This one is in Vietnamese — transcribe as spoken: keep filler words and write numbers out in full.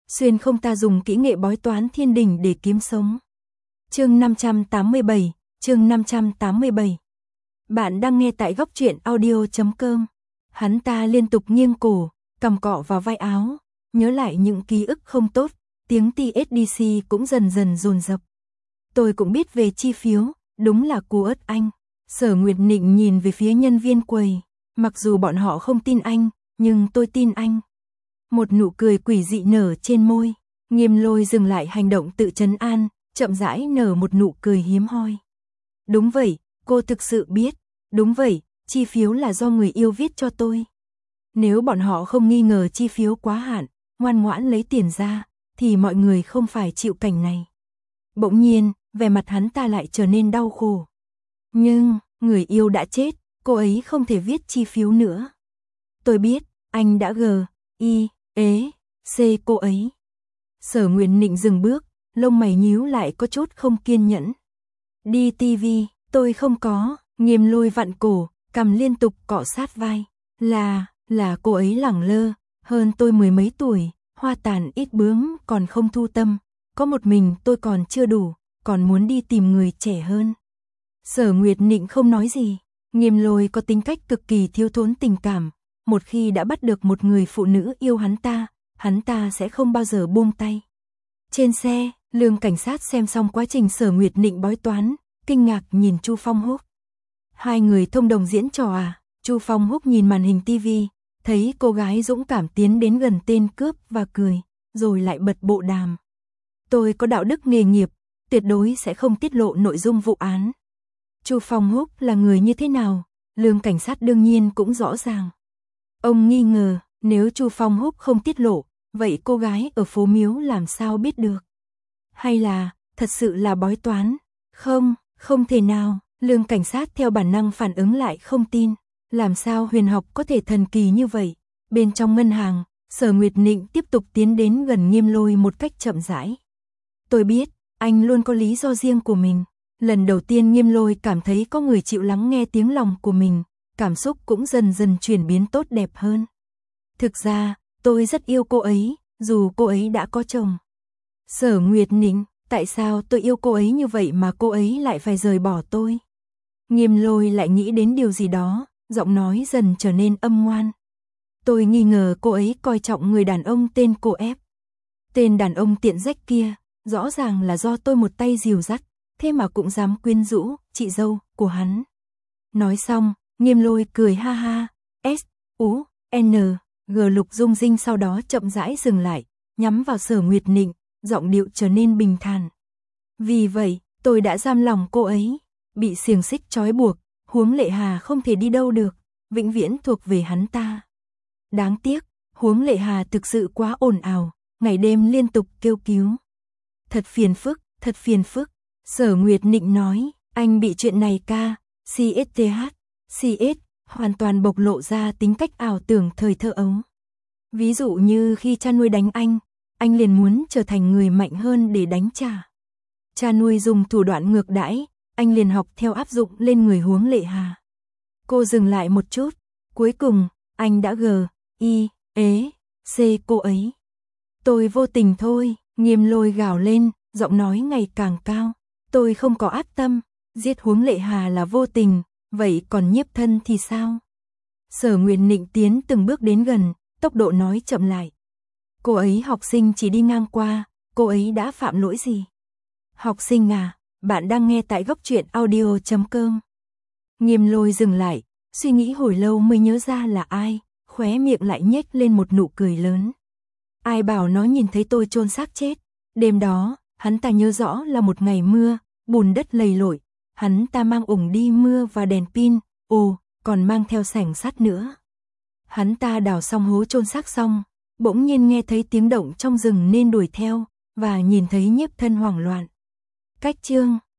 xuyên không ta dùng kỹ nghệ bói toán thiên đình để kiếm sống. Chương năm trăm tám mươi bảy, chương năm trăm tám mươi bảy. Bạn đang nghe tại góc truyện audio chấm com. Hắn ta liên tục nghiêng cổ, cằm cọ vào vai áo, nhớ lại những ký ức không tốt, tiếng tê ét đê xê cũng dần dần dồn dập. Tôi cũng biết về chi phiếu, đúng là cô ớt anh. Sở Nguyệt Nịnh nhìn về phía nhân viên quầy, mặc dù bọn họ không tin anh, nhưng tôi tin anh. Một nụ cười quỷ dị nở trên môi, Nghiêm Lôi dừng lại hành động tự trấn an, chậm rãi nở một nụ cười hiếm hoi. Đúng vậy, cô thực sự biết, đúng vậy, chi phiếu là do người yêu viết cho tôi. Nếu bọn họ không nghi ngờ chi phiếu quá hạn, ngoan ngoãn lấy tiền ra, thì mọi người không phải chịu cảnh này. Bỗng nhiên, vẻ mặt hắn ta lại trở nên đau khổ. Nhưng, người yêu đã chết, cô ấy không thể viết chi phiếu nữa. Tôi biết, anh đã gờ, y, ế, c cô ấy. Sở Nguyệt Nịnh dừng bước, lông mày nhíu lại có chút không kiên nhẫn. Đi tivi, tôi không có, Nghiêm Lôi vặn cổ, cằm liên tục cọ sát vai. Là, là cô ấy lẳng lơ, hơn tôi mười mấy tuổi, hoa tàn ít bướm còn không thu tâm. Có một mình tôi còn chưa đủ, còn muốn đi tìm người trẻ hơn. Sở Nguyệt Nịnh không nói gì. Nghiêm Lôi có tính cách cực kỳ thiếu thốn tình cảm. Một khi đã bắt được một người phụ nữ yêu hắn ta, hắn ta sẽ không bao giờ buông tay. Trên xe, Lương cảnh sát xem xong quá trình Sở Nguyệt Nịnh bói toán, kinh ngạc nhìn Chu Phong Húc. Hai người thông đồng diễn trò à? Chu Phong Húc nhìn màn hình tivi, thấy cô gái dũng cảm tiến đến gần tên cướp và cười, rồi lại bật bộ đàm. Tôi có đạo đức nghề nghiệp, tuyệt đối sẽ không tiết lộ nội dung vụ án. Chu Phong Húc là người như thế nào? Lương cảnh sát đương nhiên cũng rõ ràng. Ông nghi ngờ, nếu Chu Phong Húc không tiết lộ, vậy cô gái ở phố Miếu làm sao biết được? Hay là, thật sự là bói toán? Không, không thể nào. Lương cảnh sát theo bản năng phản ứng lại không tin. Làm sao huyền học có thể thần kỳ như vậy? Bên trong ngân hàng, Sở Nguyệt Nịnh tiếp tục tiến đến gần Nghiêm Lôi một cách chậm rãi. Tôi biết, anh luôn có lý do riêng của mình. Lần đầu tiên Nghiêm Lôi cảm thấy có người chịu lắng nghe tiếng lòng của mình, cảm xúc cũng dần dần chuyển biến tốt đẹp hơn. Thực ra, tôi rất yêu cô ấy, dù cô ấy đã có chồng. Sở Nguyệt Nịnh, tại sao tôi yêu cô ấy như vậy mà cô ấy lại phải rời bỏ tôi? Nghiêm Lôi lại nghĩ đến điều gì đó, giọng nói dần trở nên âm ngoan. Tôi nghi ngờ cô ấy coi trọng người đàn ông tên cô ép. Tên đàn ông tiện rách kia, rõ ràng là do tôi một tay dìu dắt, thế mà cũng dám quyến rũ chị dâu của hắn. Nói xong, Nghiêm Lôi cười ha ha, S, U, N, G Lục Dung Dinh sau đó chậm rãi dừng lại, nhắm vào Sở Nguyệt Nịnh, giọng điệu trở nên bình thản. Vì vậy, tôi đã giam lòng cô ấy, bị xiềng xích trói buộc, Huống Lệ Hà không thể đi đâu được, vĩnh viễn thuộc về hắn ta. Đáng tiếc, Huống Lệ Hà thực sự quá ồn ào, ngày đêm liên tục kêu cứu. Thật phiền phức, thật phiền phức. Sở Nguyệt Nịnh nói, anh bị chuyện này ca, xê ét tê hát, xê ét, hoàn toàn bộc lộ ra tính cách ảo tưởng thời thơ ấu. Ví dụ như khi cha nuôi đánh anh, anh liền muốn trở thành người mạnh hơn để đánh trả. Cha nuôi dùng thủ đoạn ngược đãi, anh liền học theo áp dụng lên người Huống Lệ Hà. Cô dừng lại một chút, cuối cùng, anh đã gờ, y, ế, c cô ấy. Tôi vô tình thôi, Nghiêm Lôi gào lên, giọng nói ngày càng cao. Tôi không có ác tâm, giết Huống Lệ Hà là vô tình, vậy còn Nhiếp Thân thì sao? Sở Nguyệt Nịnh tiến từng bước đến gần, tốc độ nói chậm lại. Cô ấy học sinh chỉ đi ngang qua, cô ấy đã phạm lỗi gì? Học sinh à, bạn đang nghe tại góc truyện audio chấm com. Nghiêm Lôi dừng lại, suy nghĩ hồi lâu mới nhớ ra là ai, khóe miệng lại nhếch lên một nụ cười lớn. Ai bảo nó nhìn thấy tôi chôn xác chết? Đêm đó, hắn ta nhớ rõ là một ngày mưa, bùn đất lầy lội, hắn ta mang ủng đi mưa và đèn pin, ồ, còn mang theo xẻng sắt nữa. Hắn ta đào xong hố chôn xác xong, bỗng nhiên nghe thấy tiếng động trong rừng nên đuổi theo, và nhìn thấy Nhiếp Thân hoảng loạn. Cách chương